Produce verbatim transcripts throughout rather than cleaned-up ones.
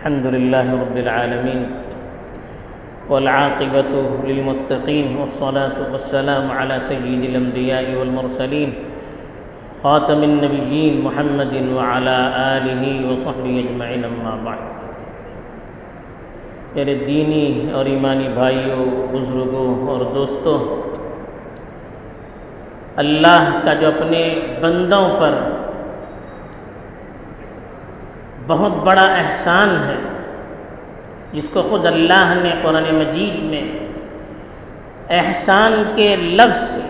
الحمد لله رب العالمين والعاقبة للمتقين والصلاة والسلام على سيد الأنبياء والمرسلين خاتم النبيين محمد وعلى آله وصحبه أجمعين أما بعد. میرے دینی اور ایمانی بھائیوں، بزرگوں اور دوستوں، اللہ کا جو اپنے بندوں پر بہت بڑا احسان ہے، جس کو خود اللہ نے قرآن مجید میں احسان کے لفظ سے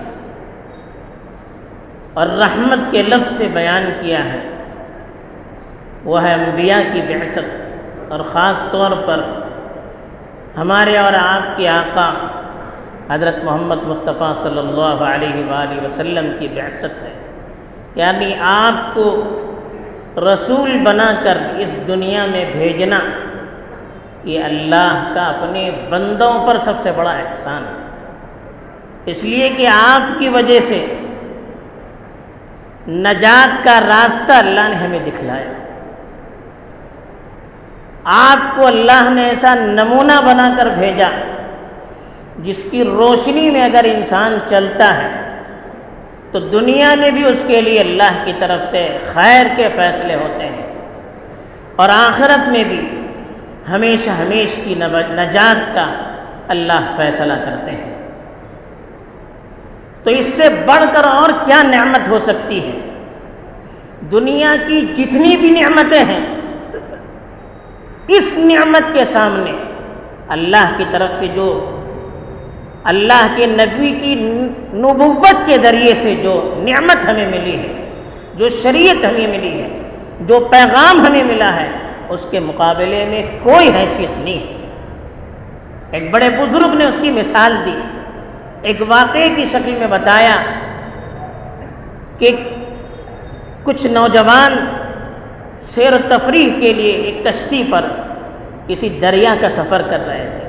اور رحمت کے لفظ سے بیان کیا ہے، وہ ہے انبیاء کی بعثت، اور خاص طور پر ہمارے اور آپ کے آقا حضرت محمد مصطفیٰ صلی اللہ علیہ وآلہ وسلم کی بعثت ہے. یعنی آپ کو رسول بنا کر اس دنیا میں بھیجنا، یہ اللہ کا اپنے بندوں پر سب سے بڑا احسان ہے. اس لیے کہ آپ کی وجہ سے نجات کا راستہ اللہ نے ہمیں دکھلایا. آپ کو اللہ نے ایسا نمونہ بنا کر بھیجا جس کی روشنی میں اگر انسان چلتا ہے تو دنیا میں بھی اس کے لیے اللہ کی طرف سے خیر کے فیصلے ہوتے ہیں، اور آخرت میں بھی ہمیشہ ہمیش کی نجات کا اللہ فیصلہ کرتے ہیں. تو اس سے بڑھ کر اور کیا نعمت ہو سکتی ہے؟ دنیا کی جتنی بھی نعمتیں ہیں، اس نعمت کے سامنے اللہ کی طرف سے جو اللہ کے نبی کی نبوت کے ذریعے سے جو نعمت ہمیں ملی ہے، جو شریعت ہمیں ملی ہے، جو پیغام ہمیں ملا ہے، اس کے مقابلے میں کوئی حیثیت نہیں ہے. ایک بڑے بزرگ نے اس کی مثال دی، ایک واقعے کی شکل میں بتایا کہ کچھ نوجوان سیر و تفریح کے لیے ایک کشتی پر کسی دریا کا سفر کر رہے تھے.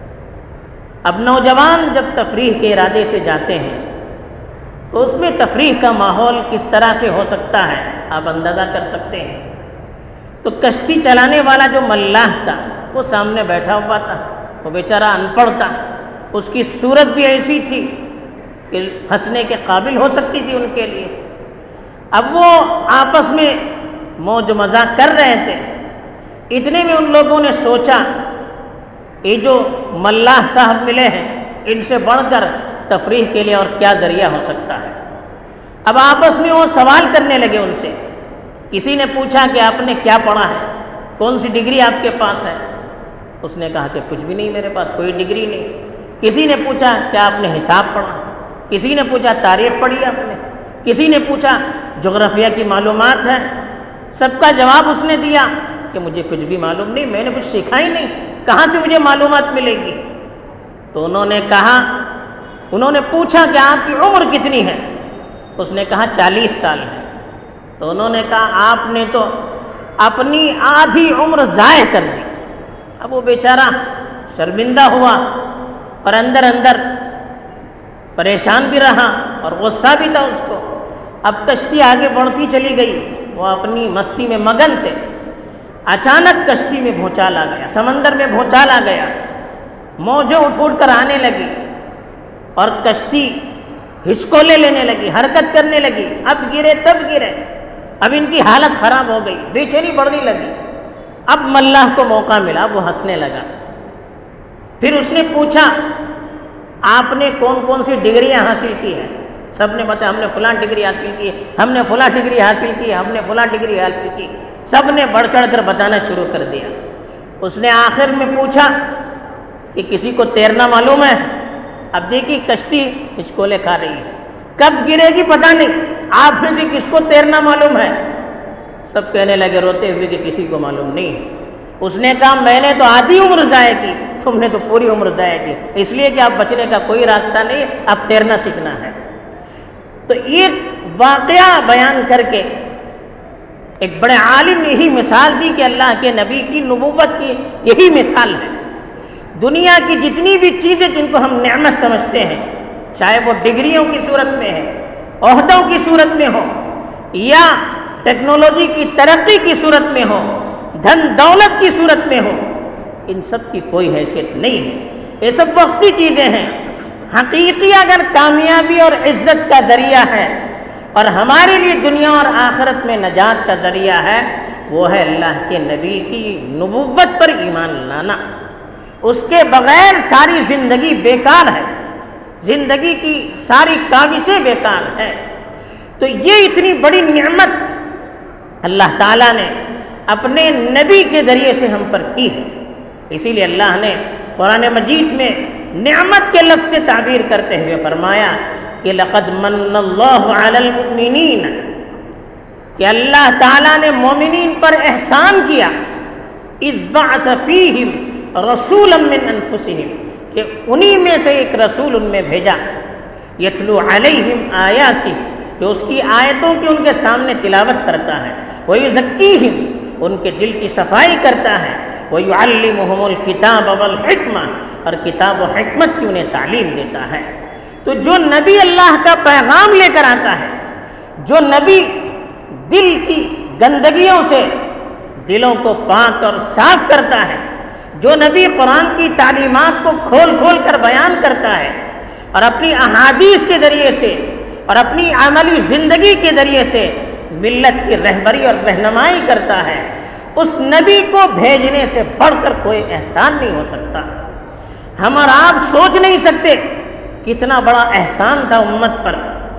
اب نوجوان جب تفریح کے ارادے سے جاتے ہیں تو اس میں تفریح کا ماحول کس طرح سے ہو سکتا ہے آپ اندازہ کر سکتے ہیں. تو کشتی چلانے والا جو ملاح تھا وہ سامنے بیٹھا ہوا تھا، وہ بیچارہ ان پڑھ تھا، اس کی صورت بھی ایسی تھی کہ ہنسنے کے قابل ہو سکتی تھی ان کے لیے. اب وہ آپس میں موج مزاق کر رہے تھے. اتنے میں ان لوگوں نے سوچا یہ جو ملاح صاحب ملے ہیں، ان سے بڑھ کر تفریح کے لیے اور کیا ذریعہ ہو سکتا ہے. اب آپس میں وہ سوال کرنے لگے ان سے. کسی نے پوچھا کہ آپ نے کیا پڑھا ہے، کون سی ڈگری آپ کے پاس ہے؟ اس نے کہا کہ کچھ بھی نہیں، میرے پاس کوئی ڈگری نہیں. کسی نے پوچھا کیا آپ نے حساب پڑھا؟ کسی نے پوچھا تاریخ پڑھی آپ نے؟ کسی نے پوچھا جغرافیہ کی معلومات ہے؟ سب کا جواب اس نے دیا کہ مجھے کچھ بھی معلوم نہیں، میں نے کچھ سیکھا ہی نہیں، کہاں سے مجھے معلومات ملے گی؟ تو انہوں نے کہا انہوں نے پوچھا کہ آپ کی عمر کتنی ہے؟ اس نے کہا چالیس سال ہے. تو انہوں نے کہا آپ نے تو اپنی آدھی عمر ضائع کر دی. اب وہ بیچارہ شرمندہ ہوا اور اندر اندر پریشان بھی رہا اور غصہ بھی تھا اس کو. اب کشتی آگے بڑھتی چلی گئی، وہ اپنی مستی میں مگن تھے. اچانک کشتی میں بھونچال آ گیا، سمندر میں بھونچال آ گیا، موجیں اٹھ اٹھ کر آنے لگی اور کشتی ہچکولے لینے لگی، حرکت کرنے لگی. اب گرے تب گرے، اب ان کی حالت خراب ہو گئی، بے چینی بڑھنے لگی. اب ملاح کو موقع ملا، وہ ہنسنے لگا. پھر اس نے پوچھا آپ نے کون کون سی ڈگریاں حاصل کی ہیں؟ سب نے بتایا ہم نے فلاں ڈگری حاصل کی، ہم نے فلاں ڈگری حاصل کی، ہم نے فلاں ڈگری حاصل کی. سب نے بڑھ چڑھ کر بتانا شروع کر دیا. اس نے آخر میں پوچھا کہ کسی کو تیرنا معلوم ہے؟ اب دیکھیے کشتی ہچکولے کھا رہی ہے، کب گرے گی پتہ نہیں. آپ میں سے کس کو تیرنا معلوم ہے؟ سب کہنے لگے روتے ہوئے کہ کسی کو معلوم نہیں. اس نے کہا میں نے تو آدھی عمر ضائع کی، تم نے تو پوری عمر ضائع کی، اس لیے کہ اب بچنے کا کوئی راستہ نہیں، اب تیرنا سیکھنا ہے. تو یہ واقعہ بیان کر کے ایک بڑے عالم نے یہی مثال دی کہ اللہ کے نبی کی نبوت کی یہی مثال ہے. دنیا کی جتنی بھی چیزیں جن کو ہم نعمت سمجھتے ہیں، چاہے وہ ڈگریوں کی صورت میں ہے، عہدوں کی صورت میں ہو، یا ٹیکنالوجی کی ترقی کی صورت میں ہو، دھن دولت کی صورت میں ہو، ان سب کی کوئی حیثیت نہیں ہے، یہ سب وقتی چیزیں ہیں۔ حقیقی اگر کامیابی اور عزت کا ذریعہ ہے اور ہمارے لیے دنیا اور آخرت میں نجات کا ذریعہ ہے، وہ ہے اللہ کے نبی کی نبوت پر ایمان لانا۔ اس کے بغیر ساری زندگی بیکار ہے، زندگی کی ساری کاوشیں بیکار ہے۔ تو یہ اتنی بڑی نعمت اللہ تعالیٰ نے اپنے نبی کے ذریعے سے ہم پر کی ہے، اسی لیے اللہ نے قرآن مجید میں نعمت کے لفظ سے تعبیر کرتے ہوئے فرمایا کہ لقد من اللہ علی المؤمنین، کہ اللہ تعالیٰ نے مومنین پر احسان کیا، اذ بعث فیہم رسولا من انفسہم، کہ انہی میں سے ایک رسول ان میں بھیجا، یتلو علیہم آیاتہ، کہ اس کی آیتوں کی ان کے سامنے تلاوت کرتا ہے، ویزکیہم، ان کے دل کی صفائی کرتا ہے، ویعلمہم الکتاب والحکمہ، اور کتاب و حکمت کی انہیں تعلیم دیتا ہے۔ تو جو نبی اللہ کا پیغام لے کر آتا ہے، جو نبی دل کی گندگیوں سے دلوں کو پاک اور صاف کرتا ہے، جو نبی قرآن کی تعلیمات کو کھول کھول کر بیان کرتا ہے اور اپنی احادیث کے ذریعے سے اور اپنی عملی زندگی کے ذریعے سے ملت کی رہبری اور رہنمائی کرتا ہے، اس نبی کو بھیجنے سے بڑھ کر کوئی احسان نہیں ہو سکتا۔ ہم اور آپ سوچ نہیں سکتے کتنا بڑا احسان تھا امت پر۔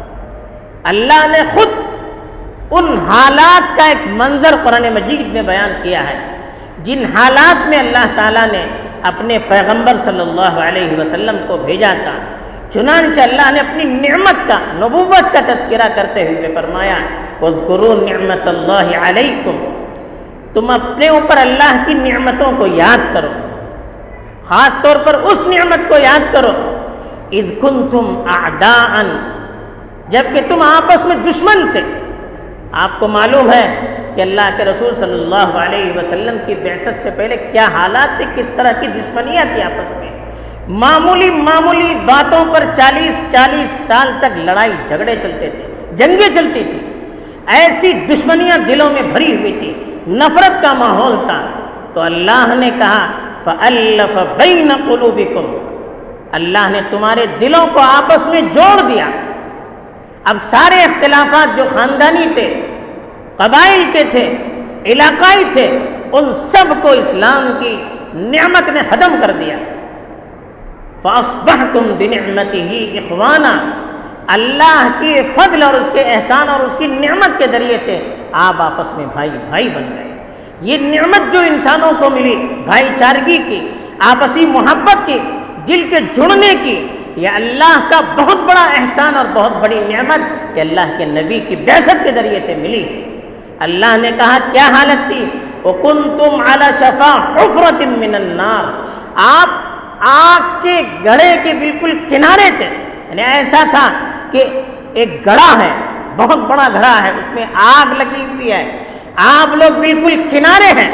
اللہ نے خود ان حالات کا ایک منظر قرآن مجید میں بیان کیا ہے، جن حالات میں اللہ تعالیٰ نے اپنے پیغمبر صلی اللہ علیہ وسلم کو بھیجا تھا۔ چنانچہ اللہ نے اپنی نعمت کا، نبوت کا تذکرہ کرتے ہوئے فرمایا اذکروا نعمت اللہ علیکم، تم اپنے اوپر اللہ کی نعمتوں کو یاد کرو، خاص طور پر اس نعمت کو یاد کرو اذ کنتم اعداء، جبکہ تم آپس میں دشمن تھے۔ آپ کو معلوم ہے کہ اللہ کے رسول صلی اللہ علیہ وسلم کی بعثت سے پہلے کیا حالات تھے، کس طرح کی دشمنیاں تھی آپس میں۔ معمولی معمولی باتوں پر چالیس چالیس سال تک لڑائی جھگڑے چلتے تھے، جنگیں چلتی تھی، ایسی دشمنیاں دلوں میں بھری ہوئی تھی، نفرت کا ماحول تھا۔ تو اللہ نے کہا فَأَلَّفَ بَيْنَ قُلُوبِكُمْ، اللہ نے تمہارے دلوں کو آپس میں جوڑ دیا۔ اب سارے اختلافات جو خاندانی تھے، قبائل کے تھے، علاقائی تھے، ان سب کو اسلام کی نعمت نے ختم کر دیا۔ فَأَصْبَحْتُمْ بِنِعْمَتِهِ إِخْوَانًا، اللہ کے فضل اور اس کے احسان اور اس کی نعمت کے ذریعے سے آپ آپس میں بھائی بھائی بن گئے۔ یہ نعمت جو انسانوں کو ملی، بھائی چارگی کی، آپسی محبت کی، دل کے جڑنے کی، یہ اللہ کا بہت بڑا احسان اور بہت بڑی نعمت کہ اللہ کے نبی کی بعثت کے ذریعے سے ملی۔ اللہ نے کہا کیا حالت تھی، وَكُنْتُمْ عَلَى شَفَا حُفْرَةٍ مِّنَ النَّارِ، آپ آگ کے گڑھے کے بالکل کنارے تھے، یعنی ایسا تھا کہ ایک گڑھا ہے، بہت بڑا گڑھا ہے، اس میں آگ لگی ہوئی ہے، آپ لوگ بالکل کنارے ہیں۔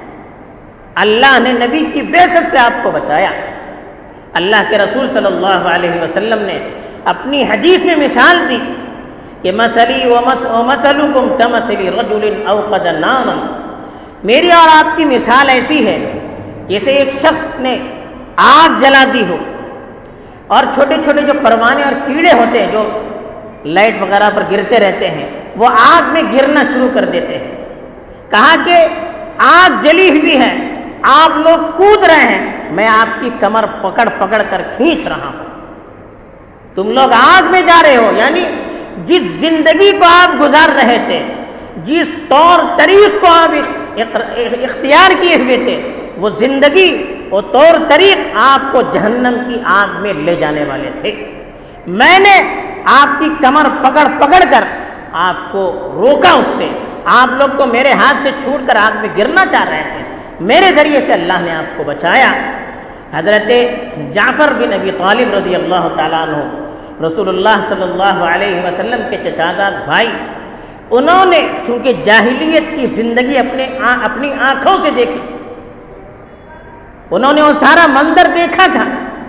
اللہ نے نبی کی بعثت سے آپ کو بچایا۔ اللہ کے رسول صلی اللہ علیہ وسلم نے اپنی حدیث میں مثال دی کہ مثلی ومثلکم کمثل رجل اوقد نارا، میری اور آپ کی مثال ایسی ہے جیسے ایک شخص نے آگ جلا دی ہو، اور چھوٹے چھوٹے جو پروانے اور کیڑے ہوتے ہیں جو لائٹ وغیرہ پر گرتے رہتے ہیں، وہ آگ میں گرنا شروع کر دیتے ہیں۔ کہا کہ آگ جلی ہوئی ہے، آپ لوگ کود رہے ہیں، میں آپ کی کمر پکڑ پکڑ کر کھینچ رہا ہوں، تم لوگ آگ میں جا رہے ہو۔ یعنی جس زندگی کو آپ گزار رہے تھے، جس طور طریق کو آپ اختیار کیے ہوئے تھے، وہ زندگی، وہ طور طریق آپ کو جہنم کی آگ میں لے جانے والے تھے۔ میں نے آپ کی کمر پکڑ پکڑ کر آپ کو روکا، اس سے آپ لوگ کو میرے ہاتھ سے چھوٹ کر آگ میں گرنا چاہ رہے تھے، میرے ذریعے سے اللہ نے آپ کو بچایا۔ حضرت جعفر بن ابی طالب رضی اللہ تعالیٰ عنہ، رسول اللہ صلی اللہ علیہ وسلم کے چچازاد بھائی، انہوں نے چونکہ جاہلیت کی زندگی اپنے اپنی آنکھوں سے دیکھی، انہوں نے وہ سارا منظر دیکھا تھا،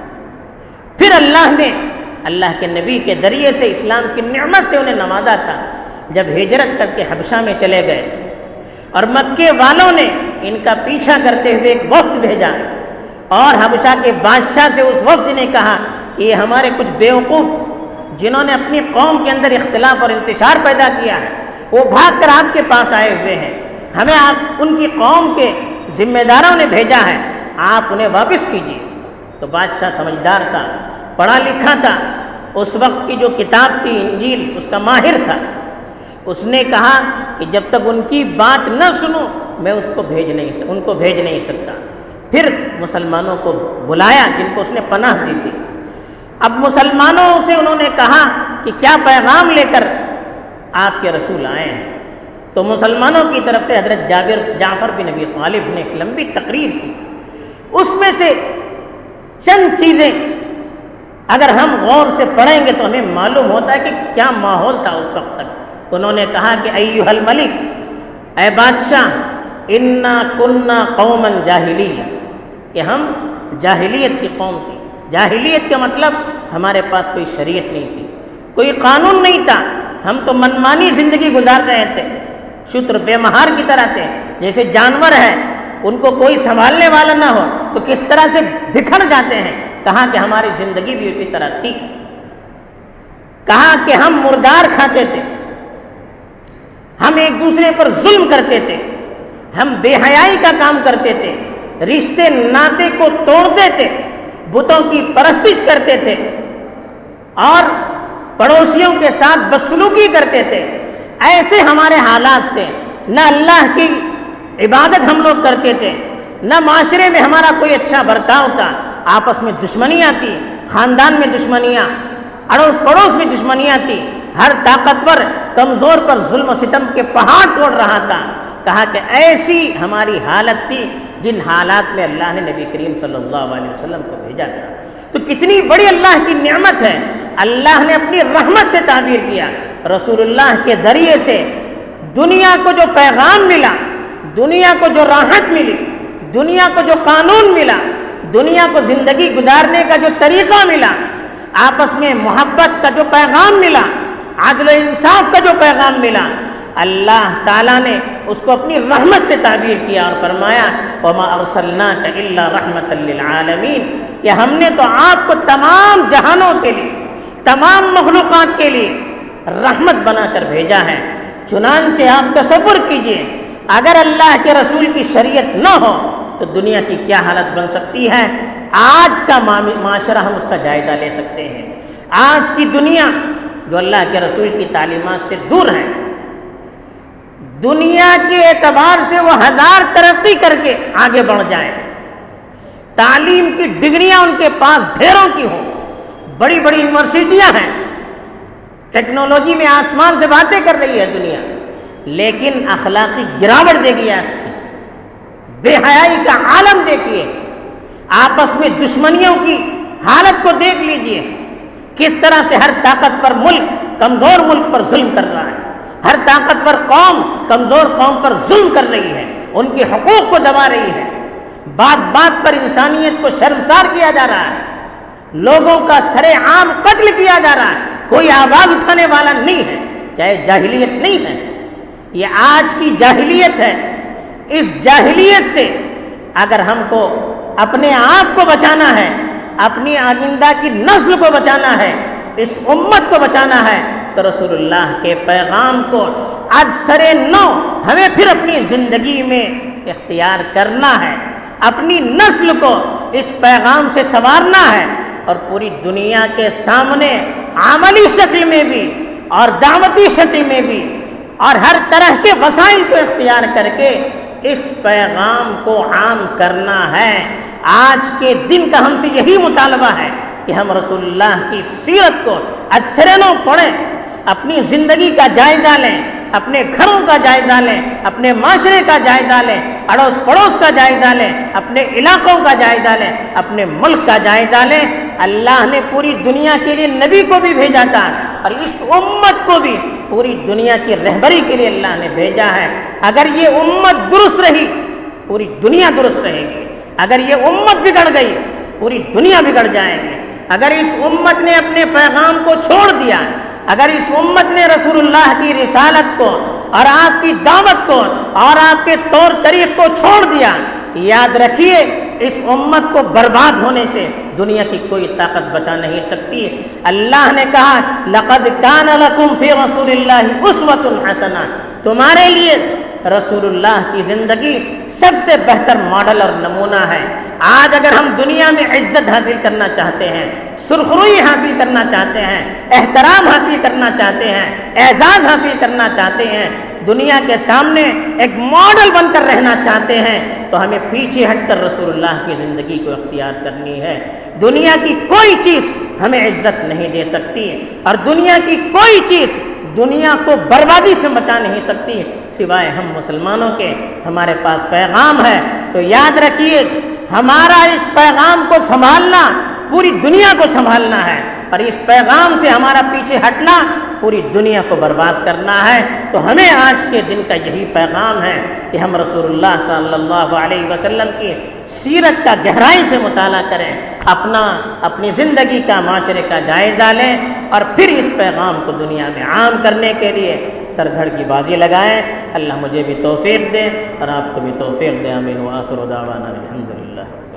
پھر اللہ نے اللہ کے نبی کے ذریعے سے اسلام کی نعمت سے انہیں نوازا تھا۔ جب ہجرت کر کے حبشہ میں چلے گئے اور مکے والوں نے ان کا پیچھا کرتے ہوئے ایک وفد بھیجا، اور حبشہ کے بادشاہ سے اس وفد نے کہا کہ یہ ہمارے کچھ بیوقوف جنہوں نے اپنی قوم کے اندر اختلاف اور انتشار پیدا کیا ہے، وہ بھاگ کر آپ کے پاس آئے ہوئے ہیں، ہمیں آپ ان کی قوم کے ذمہ داروں نے بھیجا ہے، آپ انہیں واپس کیجیے۔ تو بادشاہ سمجھدار تھا، پڑھا لکھا تھا، اس وقت کی جو کتاب تھی انجیل اس کا ماہر تھا، اس نے کہا کہ جب تک ان کی بات نہ سنوں میں اس کو بھیج نہیں ان کو بھیج نہیں سکتا۔ پھر مسلمانوں کو بلایا جن کو اس نے پناہ دی تھی۔ اب مسلمانوں سے انہوں نے کہا کہ کیا پیغام لے کر آپ کے رسول آئے ہیں؟ تو مسلمانوں کی طرف سے حضرت جابر جعفر بن ابی طالب نے ایک لمبی تقریر کی، اس میں سے چند چیزیں اگر ہم غور سے پڑھیں گے تو ہمیں معلوم ہوتا ہے کہ کیا ماحول تھا اس وقت تک۔ انہوں نے کہا کہ ایھا الملک، اے بادشاہ، انا کنا قوما جاہلیہ، کہ ہم جاہلیت کی قوم تھی۔ جاہلیت کا مطلب ہمارے پاس کوئی شریعت نہیں تھی، کوئی قانون نہیں تھا، ہم تو منمانی زندگی گزار رہے تھے، شتر بے مہار کی طرح تھے، جیسے جانور ہے ان کو کوئی سنبھالنے والا نہ ہو تو کس طرح سے بکھر جاتے ہیں، کہا کہ ہماری زندگی بھی اسی طرح تھی۔ کہا کہ ہم مردار کھاتے تھے، ہم ایک دوسرے پر ظلم کرتے تھے، ہم بے حیائی کا کام کرتے تھے، رشتے ناطے کو توڑتے تھے، بتوں کی پرستش کرتے تھے اور پڑوسیوں کے ساتھ بدسلوکی کرتے تھے۔ ایسے ہمارے حالات تھے، نہ اللہ کی عبادت ہم لوگ کرتے تھے، نہ معاشرے میں ہمارا کوئی اچھا برتاؤ تھا، آپس میں دشمنیاں تھی، خاندان میں دشمنیاں، اڑوس پڑوس میں دشمنیاں تھی، ہر طاقتور کمزور پر ظلم و ستم کے پہاڑ توڑ رہا تھا۔ کہا کہ ایسی ہماری حالت تھی جن حالات میں اللہ نے نبی کریم صلی اللہ علیہ وسلم کو بھیجا تھا۔ تو کتنی بڑی اللہ کی نعمت ہے، اللہ نے اپنی رحمت سے تعبیر کیا، رسول اللہ کے ذریعے سے دنیا کو جو پیغام ملا، دنیا کو جو راحت ملی، دنیا کو جو قانون ملا، دنیا کو زندگی گزارنے کا جو طریقہ ملا، آپس میں محبت کا جو پیغام ملا، عدل و انصاف کا جو پیغام ملا، اللہ تعالیٰ نے اس کو اپنی رحمت سے تعبیر کیا اور فرمایا وَمَا أَرْسَلْنَاكَ إِلَّا رَحْمَةً لِّلْعَالَمِينَ، کہ ہم نے تو آپ کو تمام جہانوں کے لیے، تمام مخلوقات کے لیے رحمت بنا کر بھیجا ہے۔ چنانچہ آپ تصور کیجئے اگر اللہ کے رسول کی شریعت نہ ہو تو دنیا کی کیا حالت بن سکتی ہے۔ آج کا معاشرہ ہم اس کا جائزہ لے سکتے ہیں۔ آج کی دنیا جو اللہ کے رسول کی تعلیمات سے دور ہے، دنیا کے اعتبار سے وہ ہزار ترقی کر کے آگے بڑھ جائیں، تعلیم کی ڈگریاں ان کے پاس ڈھیروں کی ہوں، بڑی بڑی یونیورسٹیاں ہیں، ٹیکنالوجی میں آسمان سے باتیں کر رہی ہے دنیا، لیکن اخلاقی گراوٹ دیکھیے، بے حیائی کا عالم دیکھیے، آپس میں دشمنیوں کی حالت کو دیکھ لیجئے، کس طرح سے ہر طاقتور ملک کمزور ملک پر ظلم کر رہا ہے، ہر طاقتور قوم کمزور قوم پر ظلم کر رہی ہے، ان کے حقوق کو دبا رہی ہے، بات بات پر انسانیت کو شرمسار کیا جا رہا ہے، لوگوں کا سر عام قتل کیا جا رہا ہے، کوئی آواز اٹھانے والا نہیں ہے۔ چاہے جاہلیت نہیں ہے، یہ آج کی جاہلیت ہے۔ اس جاہلیت سے اگر ہم کو اپنے آپ کو بچانا ہے، اپنی آئندہ کی نسل کو بچانا ہے، اس امت کو بچانا ہے، تو رسول اللہ کے پیغام کو آج سرے نو ہمیں پھر اپنی زندگی میں اختیار کرنا ہے، اپنی نسل کو اس پیغام سے سنوارنا ہے، اور پوری دنیا کے سامنے عملی شکل میں بھی اور دعوتی شکل میں بھی اور ہر طرح کے وسائل کو اختیار کر کے اس پیغام کو عام کرنا ہے۔ آج کے دن کا ہم سے یہی مطالبہ ہے کہ ہم رسول اللہ کی سیرت کو اجسرنوں پڑھیں، اپنی زندگی کا جائزہ لیں، اپنے گھروں کا جائزہ لیں، اپنے معاشرے کا جائزہ لیں، اڑوس پڑوس کا جائزہ لیں، اپنے علاقوں کا جائزہ لیں، اپنے ملک کا جائزہ لیں۔ اللہ نے پوری دنیا کے لیے نبی کو بھی بھیجا تھا، اور اس امت کو بھی پوری دنیا کی رہبری کے لیے اللہ نے بھیجا ہے۔ اگر یہ امت درست رہی پوری دنیا درست رہے گی، اگر یہ امت بگڑ گئی پوری دنیا بگڑ جائے گی۔ اگر اس امت نے اپنے پیغام کو چھوڑ دیا، اگر اس امت نے رسول اللہ کی رسالت کو اور آپ کی دعوت کو اور آپ کے طور طریق کو چھوڑ دیا، یاد رکھیے اس امت کو برباد ہونے سے دنیا کی کوئی طاقت بچا نہیں سکتی۔ اللہ نے کہا لقد کان لکم فی رسول اللہ اسوۃ حسنہ، تمہارے لیے رسول اللہ کی زندگی سب سے بہتر ماڈل اور نمونہ ہے۔ آج اگر ہم دنیا میں عزت حاصل کرنا چاہتے ہیں، سرخروئی حاصل کرنا چاہتے ہیں، احترام حاصل کرنا چاہتے ہیں، اعزاز حاصل کرنا چاہتے ہیں، دنیا کے سامنے ایک ماڈل بن کر رہنا چاہتے ہیں، تو ہمیں پیچھے ہٹ کر رسول اللہ کی زندگی کو اختیار کرنی ہے۔ دنیا کی کوئی چیز ہمیں عزت نہیں دے سکتی، اور دنیا کی کوئی چیز دنیا کو بربادی سے بچا نہیں سکتی سوائے ہم مسلمانوں کے۔ ہمارے پاس پیغام ہے، تو یاد رکھیے ہمارا اس پیغام کو سنبھالنا پوری دنیا کو سنبھالنا ہے، اور اس پیغام سے ہمارا پیچھے ہٹنا پوری دنیا کو برباد کرنا ہے۔ تو ہمیں آج کے دن کا یہی پیغام ہے کہ ہم رسول اللہ صلی اللہ علیہ وسلم کی سیرت کا گہرائی سے مطالعہ کریں، اپنا اپنی زندگی کا معاشرے کا جائزہ لیں، اور پھر اس پیغام کو دنیا میں عام کرنے کے لیے سر دھڑ کی بازی لگائیں۔ اللہ مجھے بھی توفیق دے اور آپ کو بھی توفیق دے، آمین وآخر دعوانا الحمدللہ۔